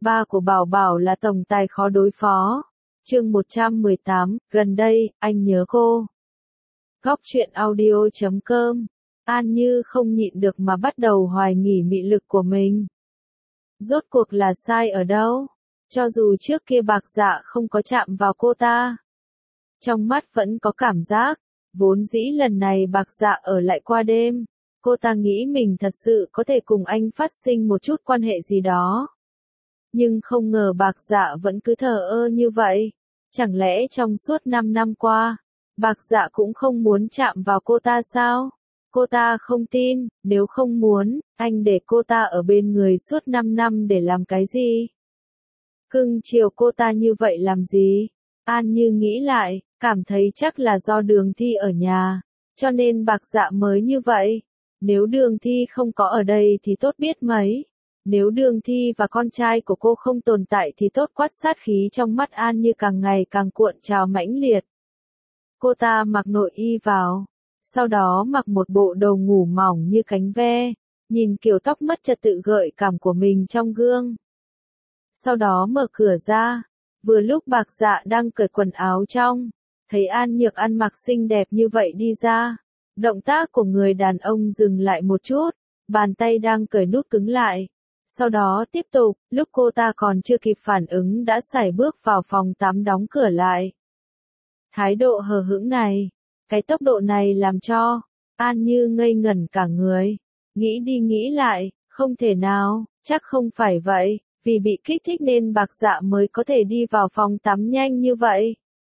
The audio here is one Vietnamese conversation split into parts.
Ba của Bảo Bảo là tổng tài khó đối phó. Chương 118, gần đây, anh nhớ cô. Góc truyện audio.com. An Như không nhịn được mà bắt đầu hoài nghi mị lực của mình. Rốt cuộc là sai ở đâu? Cho dù trước kia Bạc Dạ không có chạm vào cô ta, trong mắt vẫn có cảm giác. Vốn dĩ lần này Bạc Dạ ở lại qua đêm, cô ta nghĩ mình thật sự có thể cùng anh phát sinh một chút quan hệ gì đó. Nhưng không ngờ Bạc Dạ vẫn cứ thờ ơ như vậy. Chẳng lẽ trong suốt 5 năm qua, Bạc Dạ cũng không muốn chạm vào cô ta sao? Cô ta không tin, nếu không muốn, anh để cô ta ở bên người suốt 5 năm để làm cái gì? Cưng chiều cô ta như vậy làm gì? An Như nghĩ lại, cảm thấy chắc là do Đường Thi ở nhà, cho nên Bạc Dạ mới như vậy. Nếu Đường Thi không có ở đây thì tốt biết mấy. Nếu Đường Thi và con trai của cô không tồn tại thì tốt quá. Sát khí trong mắt An Như càng ngày càng cuộn trào mãnh liệt. Cô ta mặc nội y vào, sau đó mặc một bộ đồ ngủ mỏng như cánh ve, nhìn kiểu tóc mất trật tự gợi cảm của mình trong gương. Sau đó mở cửa ra, vừa lúc Bạc Dạ đang cởi quần áo trong, thấy An Nhược ăn mặc xinh đẹp như vậy đi ra. Động tác của người đàn ông dừng lại một chút, bàn tay đang cởi nút cứng lại. Sau đó tiếp tục, lúc cô ta còn chưa kịp phản ứng đã sải bước vào phòng tắm đóng cửa lại. Thái độ hờ hững này, cái tốc độ này làm cho An Như ngây ngẩn cả người. Nghĩ đi nghĩ lại, không thể nào, chắc không phải vậy, vì bị kích thích nên Bạc Dạ mới có thể đi vào phòng tắm nhanh như vậy.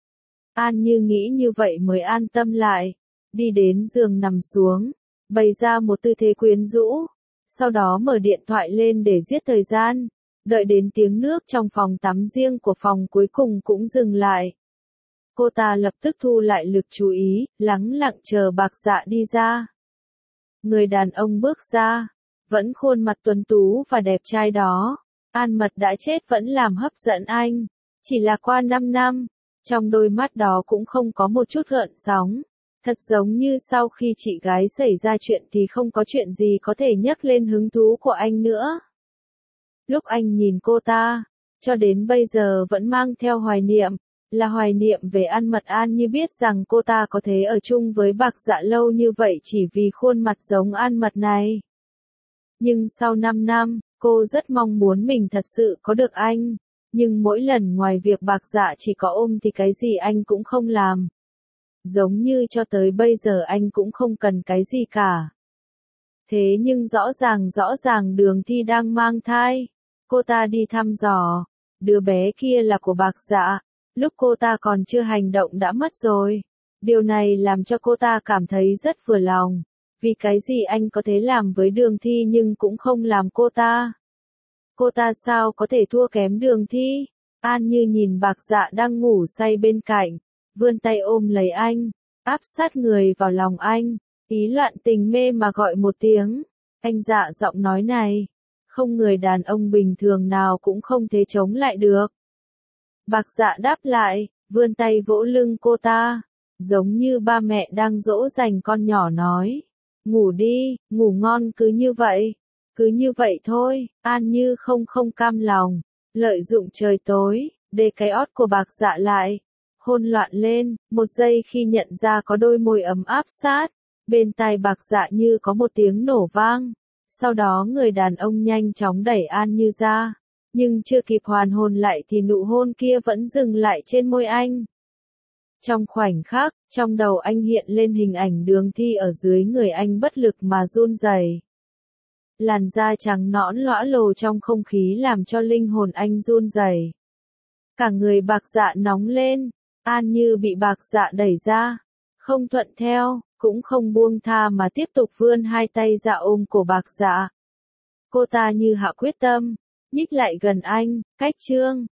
An Như nghĩ như vậy mới an tâm lại, đi đến giường nằm xuống, bày ra một tư thế quyến rũ. Sau đó mở điện thoại lên để giết thời gian, đợi đến tiếng nước trong phòng tắm riêng của phòng cuối cùng cũng dừng lại. Cô ta lập tức thu lại lực chú ý, lắng lặng chờ Bạc Dạ đi ra. Người đàn ông bước ra, vẫn khuôn mặt tuấn tú và đẹp trai đó. An Mật đã chết vẫn làm hấp dẫn anh. Chỉ là qua 5 năm, trong đôi mắt đó cũng không có một chút gợn sóng. Thật giống như sau khi chị gái xảy ra chuyện thì không có chuyện gì có thể nhấc lên hứng thú của anh nữa. Lúc anh nhìn cô ta, cho đến bây giờ vẫn mang theo hoài niệm, là hoài niệm về An Mật. An Như biết rằng cô ta có thể ở chung với Bạc Dạ lâu như vậy chỉ vì khuôn mặt giống An Mật này. Nhưng sau 5 năm, cô rất mong muốn mình thật sự có được anh. Nhưng mỗi lần ngoài việc Bạc Dạ chỉ có ôm thì cái gì anh cũng không làm. Giống như cho tới bây giờ anh cũng không cần cái gì cả. Thế nhưng rõ ràng Đường Thi đang mang thai. Cô ta đi thăm dò, đứa bé kia là của Bạc Dạ. Lúc cô ta còn chưa hành động đã mất rồi. Điều này làm cho cô ta cảm thấy rất vừa lòng. Vì cái gì anh có thể làm với Đường Thi nhưng cũng không làm cô ta. Cô ta sao có thể thua kém Đường Thi? An Như nhìn Bạc Dạ đang ngủ say bên cạnh, vươn tay ôm lấy anh, áp sát người vào lòng anh, ý loạn tình mê mà gọi một tiếng. Anh Dạ, giọng nói này, không người đàn ông bình thường nào cũng không thể chống lại được. Bạc Dạ đáp lại, vươn tay vỗ lưng cô ta, giống như ba mẹ đang dỗ dành con nhỏ nói. Ngủ đi, ngủ ngon cứ như vậy thôi. An Như không cam lòng, lợi dụng trời tối, để cái ót của Bạc Dạ lại. Hôn loạn lên, một giây khi nhận ra có đôi môi ấm áp sát. Bên tai Bạc Dạ như có một tiếng nổ vang. Sau đó người đàn ông nhanh chóng đẩy An Như ra. Nhưng chưa kịp hoàn hồn lại thì nụ hôn kia vẫn dừng lại trên môi anh. Trong khoảnh khắc, trong đầu anh hiện lên hình ảnh Đường Thi ở dưới người anh bất lực mà run rẩy. Làn da trắng nõn lõa lồ trong không khí làm cho linh hồn anh run rẩy. Cả người Bạc Dạ nóng lên, An Như bị Bạc Dạ đẩy ra, không thuận theo, cũng không buông tha mà tiếp tục vươn hai tay ra ôm cổ Bạc Dạ. Cô ta như hạ quyết tâm, nhích lại gần anh, cách chương.